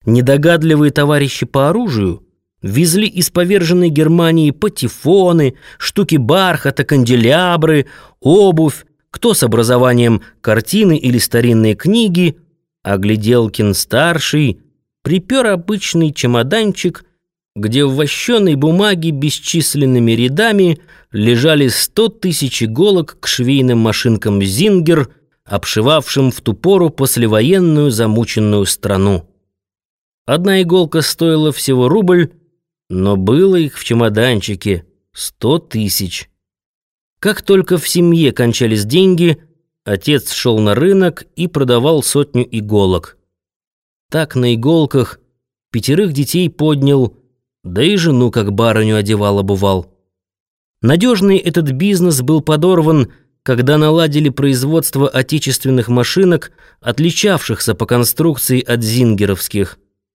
недогадливые товарищи по оружию везли из поверженной Германии патефоны, штуки бархата, канделябры, обувь, кто с образованием картины или старинные книги, а Гляделкин-старший припер обычный чемоданчик, где в вощеной бумаге бесчисленными рядами лежали 100 тысяч иголок к швейным машинкам «Зингер», обшивавшим в ту пору послевоенную замученную страну. Одна иголка стоила всего рубль, но было их в чемоданчике 100 тысяч. Как только в семье кончались деньги, отец шел на рынок и продавал 100 иголок. Так на иголках 5 детей поднял, да и жену как барыню одевал-обувал. Надежный этот бизнес был подорван, когда наладили производство отечественных машинок, отличавшихся по конструкции от зингеровских.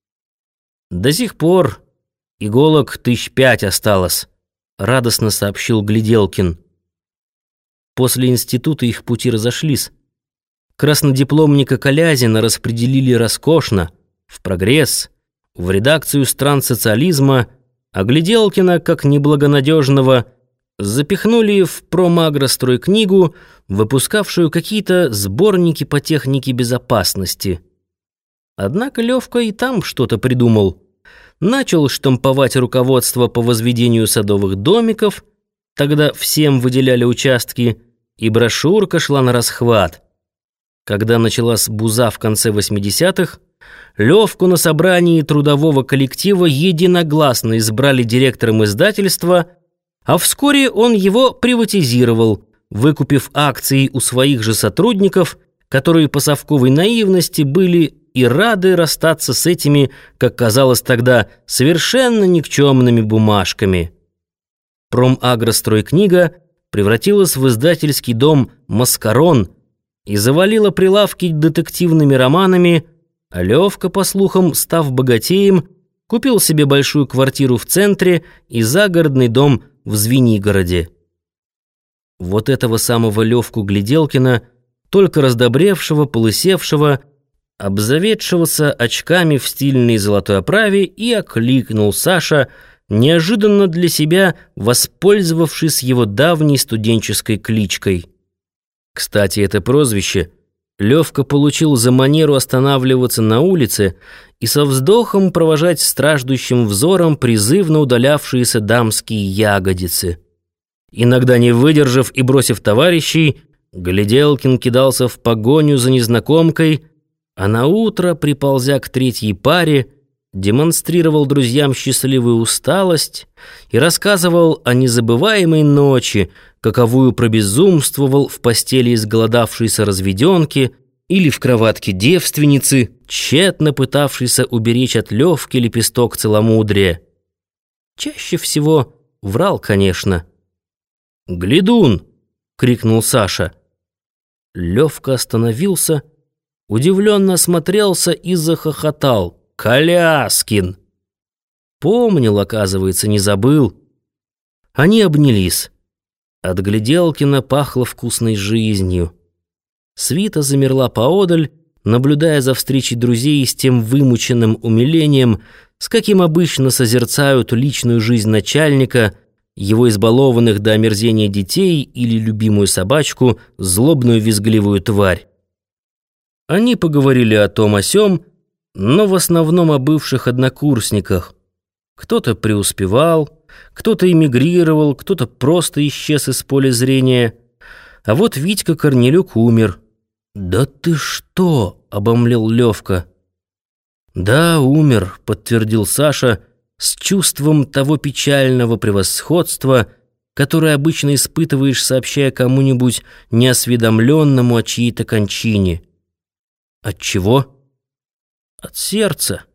До сих пор иголок 5 осталось, радостно сообщил Гляделкин. После института их пути разошлись. Краснодипломника Колязина распределили роскошно, в «Прогресс», в редакцию «Стран социализма», а Гляделкина, как неблагонадежного, запихнули в «Промагростройкнигу», выпускавшую какие-то сборники по технике безопасности. Однако Левка и там что-то придумал. Начал штамповать руководство по возведению садовых домиков, тогда всем выделяли участки, и брошюрка шла на расхват. Когда началась буза в конце 80-х, Левку на собрании трудового коллектива единогласно избрали директором издательства, а вскоре он его приватизировал, выкупив акции у своих же сотрудников, которые по совковой наивности были и рады расстаться с этими, как казалось тогда, совершенно никчемными бумажками. Промагростройкнига превратилась в издательский дом «Маскарон» и завалила прилавки детективными романами, а Левка, по слухам, став богатеем, купил себе большую квартиру в центре и загородный дом в Звенигороде. Вот этого самого Левку Гляделкина, только раздобревшего, полысевшего, обзаведшегося очками в стильной золотой оправе, и окликнул Саша, неожиданно для себя воспользовавшись его давней студенческой кличкой. Кстати, это прозвище Левка получил за манеру останавливаться на улице и со вздохом провожать страждущим взором призывно удалявшиеся дамские ягодицы. Иногда, не выдержав и бросив товарищей, Гляделкин кидался в погоню за незнакомкой, а наутро, приползя к третьей паре, демонстрировал друзьям счастливую усталость и рассказывал о незабываемой ночи, каковую пробезумствовал в постели изголодавшейся разведенки или в кроватке девственницы, тщетно пытавшейся уберечь от Левки лепесток целомудрия. Чаще всего врал, конечно. «Глядун!» — крикнул Саша. Левка остановился, удивленно осмотрелся и захохотал. «Коляскин!» Помнил, оказывается, не забыл. Они обнялись. От Гляделкина пахло вкусной жизнью. Свита замерла поодаль, наблюдая за встречей друзей с тем вымученным умилением, с каким обычно созерцают личную жизнь начальника, его избалованных до омерзения детей или любимую собачку, злобную визгливую тварь. Они поговорили о том о сём, но в основном о бывших однокурсниках. Кто-то преуспевал, кто-то эмигрировал, кто-то просто исчез из поля зрения. А вот Витька Корнелюк умер. «Да ты что?» — обомлел Левка. «Да, умер», — подтвердил Саша с чувством того печального превосходства, которое обычно испытываешь, сообщая кому-нибудь неосведомленному о чьей-то кончине. «От чего?» «От сердца».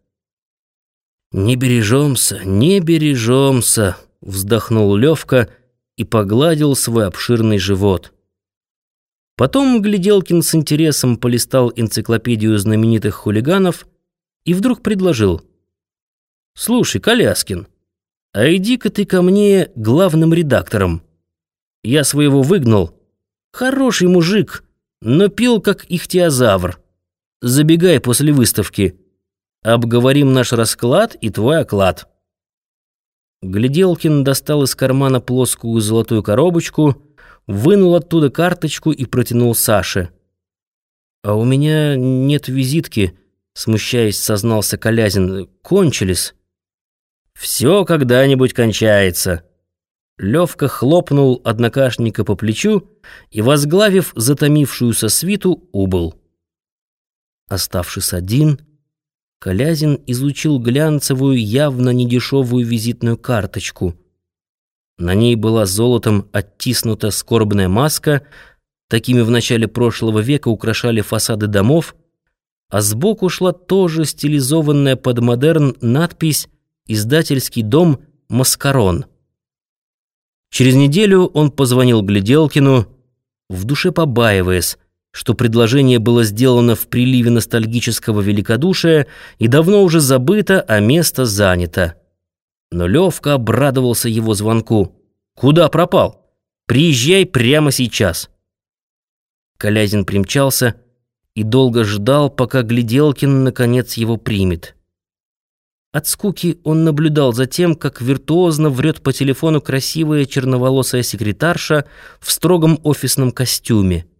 «Не бережемся, не бережемся», — вздохнул Левка и погладил свой обширный живот. Потом Гляделкин с интересом полистал энциклопедию знаменитых хулиганов и вдруг предложил: «Слушай, Коляскин, а иди-ка ты ко мне главным редактором. Я своего выгнал. Хороший мужик, но пил как ихтиозавр. Забегай после выставки. Обговорим наш расклад и твой оклад». Гляделкин достал из кармана плоскую золотую коробочку, вынул оттуда карточку и протянул Саше. «А у меня нет визитки», — смущаясь, сознался Колязин. «Кончились». «Все когда-нибудь кончается». Левка хлопнул однокашника по плечу и, возглавив затомившуюся свиту, убыл. Оставшись один, Колязин изучил глянцевую, явно недешевую визитную карточку. На ней была золотом оттиснута скорбная маска, такими в начале прошлого века украшали фасады домов, а сбоку шла тоже стилизованная под модерн надпись «Издательский дом «Маскарон». Через неделю он позвонил Гляделкину, в душе побаиваясь, что предложение было сделано в приливе ностальгического великодушия и давно уже забыто, а место занято. Но Левка обрадовался его звонку. «Куда пропал? Приезжай прямо сейчас». Колязин примчался и долго ждал, пока Гляделкин наконец его примет. От скуки он наблюдал за тем, как виртуозно врет по телефону красивая черноволосая секретарша в строгом офисном костюме.